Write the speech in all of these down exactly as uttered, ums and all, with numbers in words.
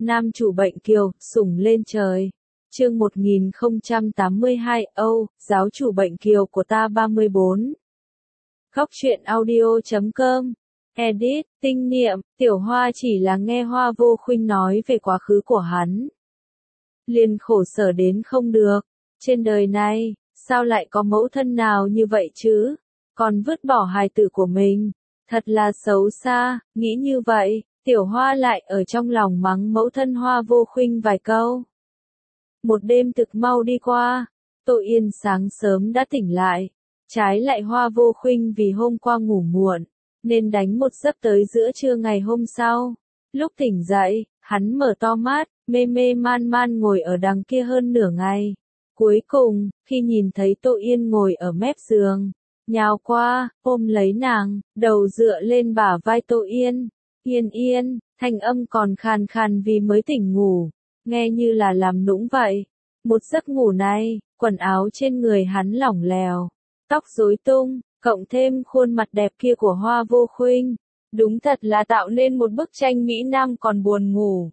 Nam chủ bệnh kiều, sủng lên trời. Chương một nghìn không trăm tám mươi hai, Âu, giáo chủ bệnh kiều của ta ba mươi bốn. Góc truyện audio chấm com. Edit, tinh niệm, Tiểu Hoa chỉ là nghe Hoa Vô Khuynh nói về quá khứ của hắn. Liền khổ sở đến không được. Trên đời này, sao lại có mẫu thân nào như vậy chứ? Còn vứt bỏ hài tử của mình. Thật là xấu xa, nghĩ như vậy, Tiểu Hoa lại ở trong lòng mắng mẫu thân Hoa Vô Khuynh vài câu. Một đêm thực mau đi qua, Tô Yên sáng sớm đã tỉnh lại. Trái lại Hoa Vô Khuynh vì hôm qua ngủ muộn, nên đánh một giấc tới giữa trưa ngày hôm sau. Lúc tỉnh dậy, hắn mở to mắt, mê mê man man ngồi ở đằng kia hơn nửa ngày. Cuối cùng, khi nhìn thấy Tô Yên ngồi ở mép giường, nhào qua, ôm lấy nàng, đầu dựa lên bả vai Tô Yên. Yên yên, thanh âm còn khàn khàn vì mới tỉnh ngủ, nghe như là làm nũng vậy. Một giấc ngủ này, quần áo trên người hắn lỏng lẻo, tóc rối tung, cộng thêm khuôn mặt đẹp kia của Hoa Vô Khuynh, đúng thật là tạo nên một bức tranh mỹ nam còn buồn ngủ.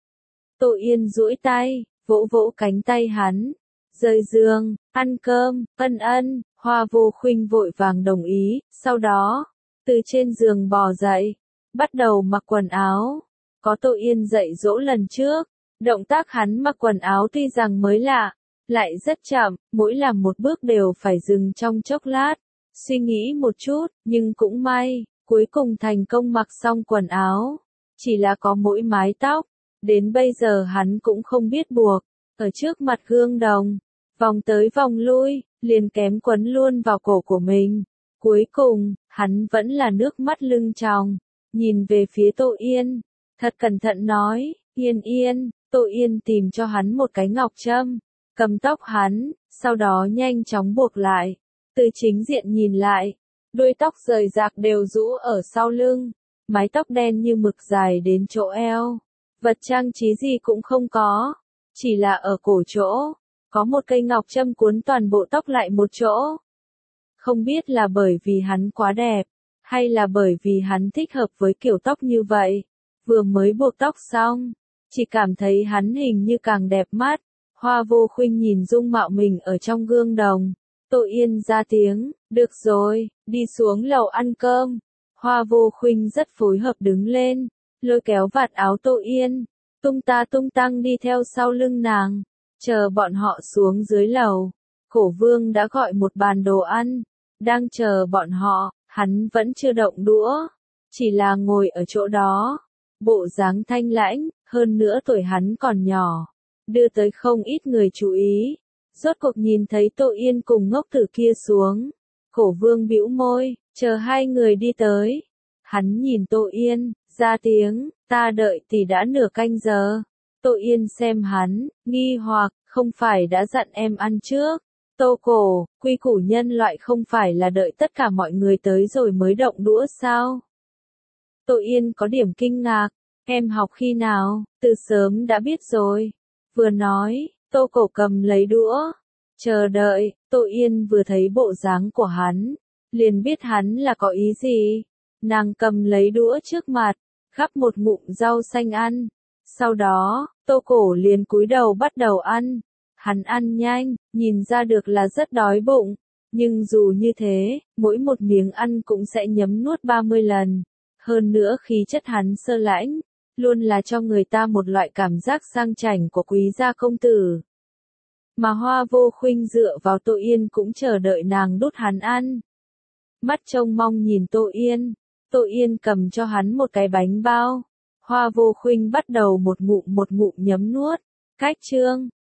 Tô Yên duỗi tay, vỗ vỗ cánh tay hắn, rời giường, ăn cơm, ân ân. Hoa Vô Khuynh vội vàng đồng ý, sau đó, từ trên giường bò dậy, bắt đầu mặc quần áo. Có Tô Yên dạy dỗ lần trước, động tác hắn mặc quần áo tuy rằng mới lạ, lại rất chậm, mỗi làm một bước đều phải dừng trong chốc lát, suy nghĩ một chút, nhưng cũng may, cuối cùng thành công mặc xong quần áo. Chỉ là có mỗi mái tóc, đến bây giờ hắn cũng không biết buộc, ở trước mặt gương đồng, vòng tới vòng lui, liền kém quấn luôn vào cổ của mình. Cuối cùng, hắn vẫn là nước mắt lưng tròng, nhìn về phía Tô Yên, thật cẩn thận nói, Yên Yên. Tô Yên tìm cho hắn một cái ngọc châm, cầm tóc hắn, sau đó nhanh chóng buộc lại. Từ chính diện nhìn lại, đuôi tóc rời rạc đều rũ ở sau lưng, mái tóc đen như mực dài đến chỗ eo. Vật trang trí gì cũng không có, chỉ là ở cổ chỗ, có một cây ngọc châm cuốn toàn bộ tóc lại một chỗ. Không biết là bởi vì hắn quá đẹp, hay là bởi vì hắn thích hợp với kiểu tóc như vậy. Vừa mới buộc tóc xong, chỉ cảm thấy hắn hình như càng đẹp mắt. Hoa Vô Khuynh nhìn dung mạo mình ở trong gương đồng. Tô Yên ra tiếng, được rồi, đi xuống lầu ăn cơm. Hoa Vô Khuynh rất phối hợp đứng lên, lôi kéo vạt áo Tô Yên, tung ta tung tăng đi theo sau lưng nàng. Chờ bọn họ xuống dưới lầu, Cổ Vương đã gọi một bàn đồ ăn, đang chờ bọn họ, hắn vẫn chưa động đũa, chỉ là ngồi ở chỗ đó, bộ dáng thanh lãnh, hơn nữa tuổi hắn còn nhỏ, đưa tới không ít người chú ý. Rốt cuộc nhìn thấy Tô Yên cùng ngốc tử kia xuống, Cổ Vương bĩu môi, chờ hai người đi tới. Hắn nhìn Tô Yên, ra tiếng, ta đợi thì đã nửa canh giờ. Tô Yên xem hắn, nghi hoặc, không phải đã dặn em ăn trước. Tô Cổ, quy củ nhân loại không phải là đợi tất cả mọi người tới rồi mới động đũa sao? Tô Yên có điểm kinh ngạc, em học khi nào, từ sớm đã biết rồi. Vừa nói, Tô Cổ cầm lấy đũa, chờ đợi. Tô Yên vừa thấy bộ dáng của hắn, liền biết hắn là có ý gì. Nàng cầm lấy đũa trước mặt, gắp một ngụm rau xanh ăn. Sau đó, Tô Cổ liền cúi đầu bắt đầu ăn. Hắn ăn nhanh, nhìn ra được là rất đói bụng, nhưng dù như thế, mỗi một miếng ăn cũng sẽ nhấm nuốt ba mươi lần. Hơn nữa khí chất hắn sơ lãnh, luôn là cho người ta một loại cảm giác sang chảnh của quý gia công tử. Mà Hoa Vô Khuynh dựa vào Tô Yên cũng chờ đợi nàng đút hắn ăn. Mắt trông mong nhìn Tô Yên, Tô Yên cầm cho hắn một cái bánh bao. Hoa Vô Khuynh bắt đầu một ngụm một ngụm nhấm nuốt. Cách chương,